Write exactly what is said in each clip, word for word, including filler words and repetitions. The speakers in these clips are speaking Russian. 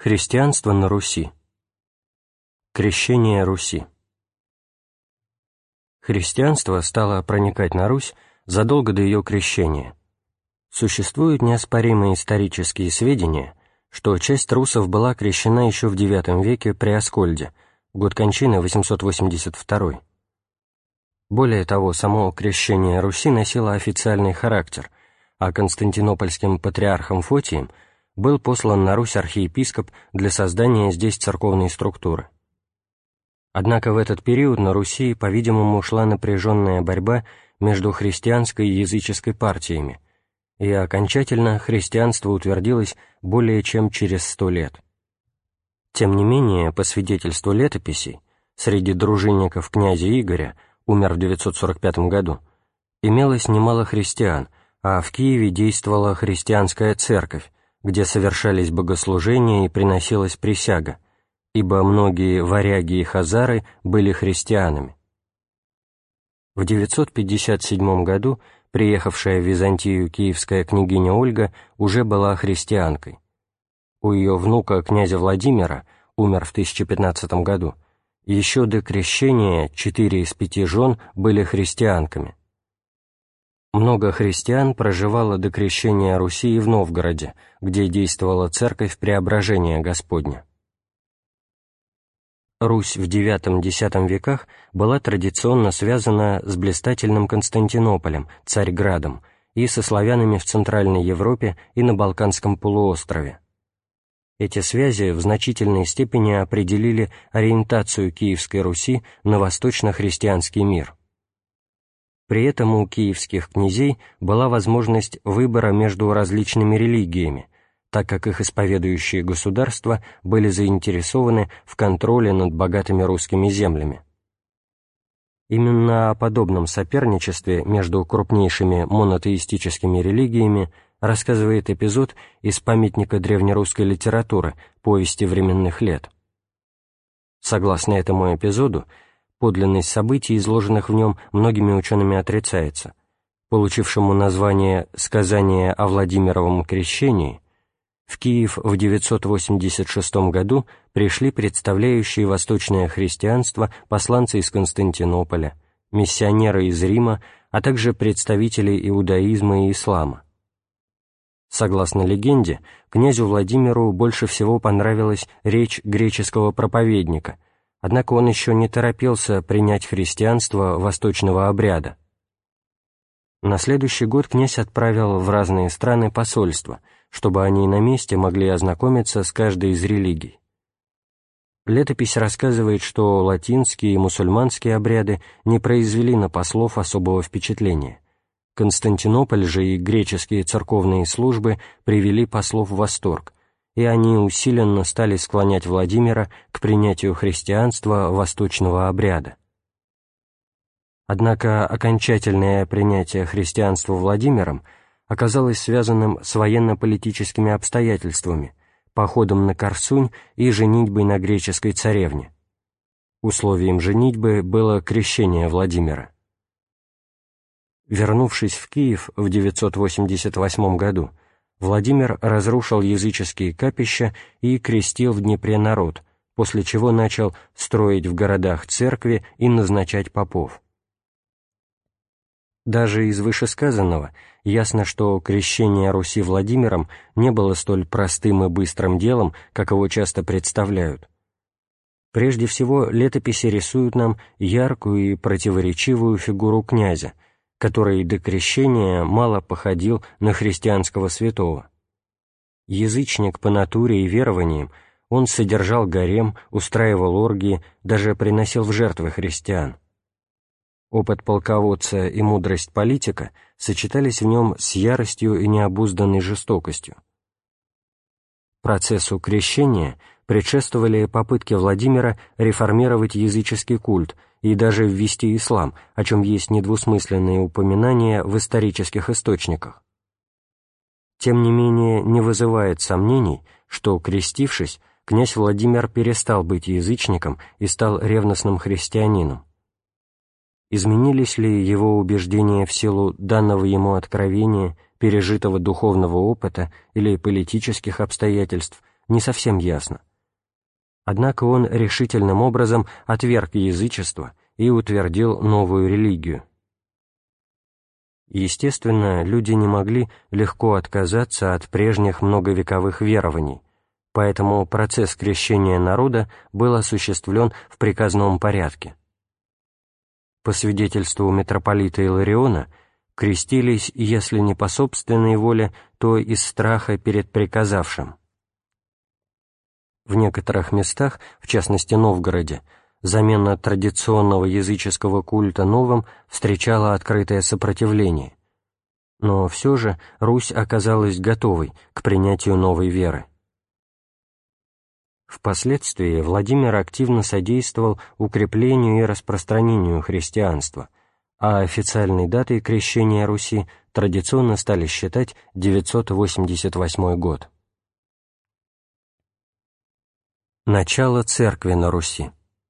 Христианство на Руси. Крещение Руси. Христианство стало проникать на Русь задолго до ее крещения. Существуют неоспоримые исторические сведения, что часть русов была крещена еще в девятом веке при Аскольде, год кончины восемьсот восемьдесят второй. Более того, само крещение Руси носило официальный характер, а константинопольским патриархом Фотием был послан на Русь архиепископ для создания здесь церковной структуры. Однако в этот период на Руси, по-видимому, шла напряженная борьба между христианской и языческой партиями, и окончательно христианство утвердилось более чем через сто лет. Тем не менее, по свидетельству летописей, среди дружинников князя Игоря, умер в девятьсот сорок пятом году, имелось немало христиан, а в Киеве действовала христианская церковь, где совершались богослужения и приносилась присяга, ибо многие варяги и хазары были христианами. В девятьсот пятьдесят седьмом году приехавшая в Византию киевская княгиня Ольга уже была христианкой. У ее внука князя Владимира, умер в тысяча пятнадцатом году, еще до крещения четыре из пяти жен были христианками. Много христиан проживало до крещения Руси и в Новгороде, где действовала церковь Преображения Господня. Русь в девятом-десятом веках была традиционно связана с блистательным Константинополем, Царьградом, и со славянами в Центральной Европе и на Балканском полуострове. Эти связи в значительной степени определили ориентацию Киевской Руси на восточно-христианский мир. При этом у киевских князей была возможность выбора между различными религиями, так как их исповедующие государства были заинтересованы в контроле над богатыми русскими землями. Именно о подобном соперничестве между крупнейшими монотеистическими религиями рассказывает эпизод из памятника древнерусской литературы «Повести временных лет». Согласно этому эпизоду, подлинность событий, изложенных в нем, многими учеными отрицается. Получившему название «Сказание о Владимировом крещении», в Киев в девятьсот восемьдесят шестом году пришли представляющие восточное христианство посланцы из Константинополя, миссионеры из Рима, а также представители иудаизма и ислама. Согласно легенде, князю Владимиру больше всего понравилась речь греческого проповедника, однако он еще не торопился принять христианство восточного обряда. На следующий год князь отправил в разные страны посольства, чтобы они на месте могли ознакомиться с каждой из религий. Летопись рассказывает, что латинские и мусульманские обряды не произвели на послов особого впечатления. Константинополь же и греческие церковные службы привели послов в восторг, и они усиленно стали склонять Владимира к принятию христианства восточного обряда. Однако окончательное принятие христианства Владимиром оказалось связанным с военно-политическими обстоятельствами, походом на Корсунь и женитьбой на греческой царевне. Условием женитьбы было крещение Владимира. Вернувшись в Киев в девятьсот восемьдесят восьмом году, Владимир разрушил языческие капища и крестил в Днепре народ, после чего начал строить в городах церкви и назначать попов. Даже из вышесказанного ясно, что крещение Руси Владимиром не было столь простым и быстрым делом, как его часто представляют. Прежде всего, летописи рисуют нам яркую и противоречивую фигуру князя, который до крещения мало походил на христианского святого. Язычник по натуре и верованиям, он содержал гарем, устраивал оргии, даже приносил в жертвы христиан. Опыт полководца и мудрость политика сочетались в нем с яростью и необузданной жестокостью. Процессу крещения предшествовали попытки Владимира реформировать языческий культ и даже ввести ислам, о чем есть недвусмысленные упоминания в исторических источниках. Тем не менее, не вызывает сомнений, что, крестившись, князь Владимир перестал быть язычником и стал ревностным христианином. Изменились ли его убеждения в силу данного ему откровения, пережитого духовного опыта или политических обстоятельств, не совсем ясно. Однако он решительным образом отверг язычество и утвердил новую религию. Естественно, люди не могли легко отказаться от прежних многовековых верований, поэтому процесс крещения народа был осуществлен в приказном порядке. По свидетельству митрополита Илариона, крестились, если не по собственной воле, то из страха перед приказавшим. В некоторых местах, в частности Новгороде, замена традиционного языческого культа новым встречала открытое сопротивление, но все же Русь оказалась готовой к принятию новой веры. Впоследствии Владимир активно содействовал укреплению и распространению христианства, а официальной датой крещения Руси традиционно стали считать девятьсот восемьдесят восьмой год. Начало церкви на Руси.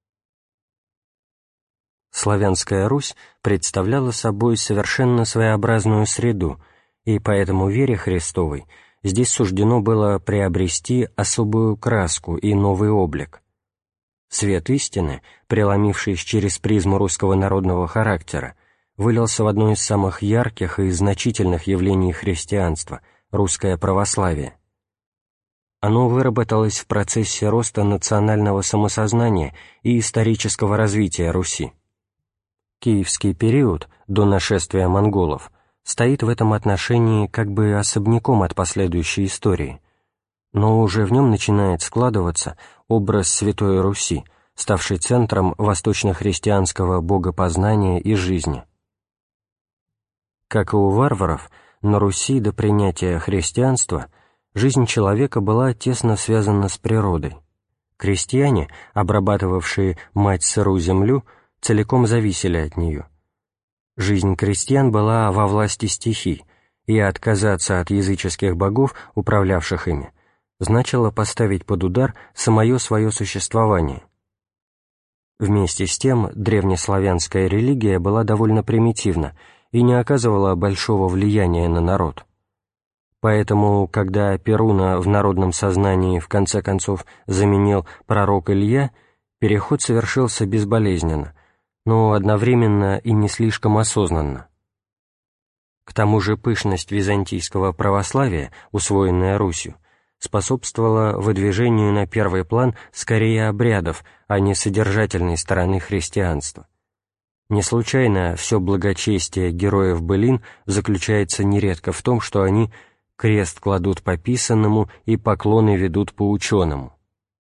Славянская Русь представляла собой совершенно своеобразную среду, и поэтому вере Христовой здесь суждено было приобрести особую краску и новый облик. Свет истины, преломившись через призму русского народного характера, вылился в одно из самых ярких и значительных явлений христианства — русское православие. Оно выработалось в процессе роста национального самосознания и исторического развития Руси. Киевский период, до нашествия монголов, стоит в этом отношении как бы особняком от последующей истории, но уже в нем начинает складываться образ Святой Руси, ставший центром восточно-христианского богопознания и жизни. Как и у варваров, на Руси до принятия христианства жизнь человека была тесно связана с природой. Крестьяне, обрабатывавшие мать сырую землю, целиком зависели от нее. Жизнь крестьян была во власти стихий, и отказаться от языческих богов, управлявших ими, значило поставить под удар самое свое существование. Вместе с тем древнеславянская религия была довольно примитивна и не оказывала большого влияния на народ. Поэтому, когда Перуна в народном сознании в конце концов заменил пророк Илья, переход совершился безболезненно, но одновременно и не слишком осознанно. К тому же пышность византийского православия, усвоенная Русью, способствовала выдвижению на первый план скорее обрядов, а не содержательной стороны христианства. Не случайно все благочестие героев былин заключается нередко в том, что они крест кладут по писанному и поклоны ведут по ученому.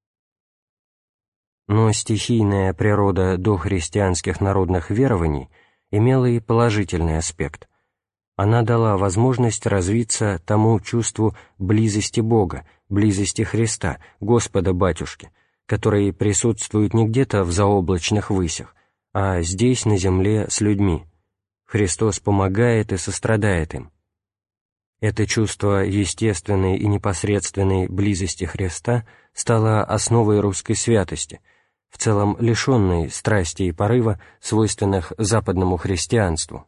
Но стихийная природа дохристианских народных верований имела и положительный аспект. Она дала возможность развиться тому чувству близости Бога, близости Христа, Господа-Батюшки, который присутствует не где-то в заоблачных высях, а здесь, на земле, с людьми. Христос помогает и сострадает им. Это чувство естественной и непосредственной близости Христа стало основой русской святости, в целом лишенной страсти и порыва, свойственных западному христианству.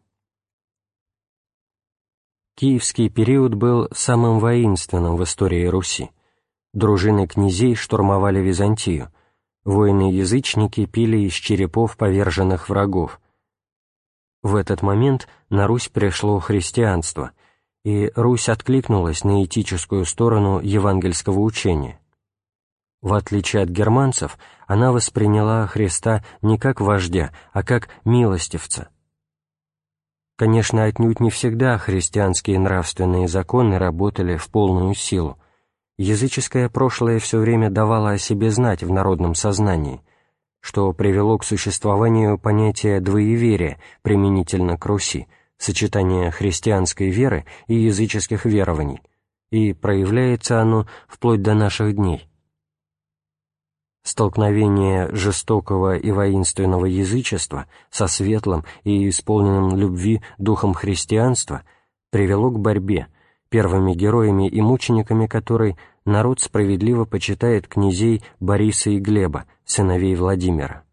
Киевский период был самым воинственным в истории Руси. Дружины князей штурмовали Византию, воины-язычники пили из черепов поверженных врагов. В этот момент на Русь пришло христианство, и Русь откликнулась на этическую сторону евангельского учения. В отличие от германцев, она восприняла Христа не как вождя, а как милостивца. Конечно, отнюдь не всегда христианские нравственные законы работали в полную силу. Языческое прошлое все время давало о себе знать в народном сознании, что привело к существованию понятия двоеверия применительно к Руси, сочетания христианской веры и языческих верований, и проявляется оно вплоть до наших дней. Столкновение жестокого и воинственного язычества со светлым и исполненным любви духом христианства привело к борьбе, первыми героями и мучениками которой народ справедливо почитает князей Бориса и Глеба, сыновей Владимира.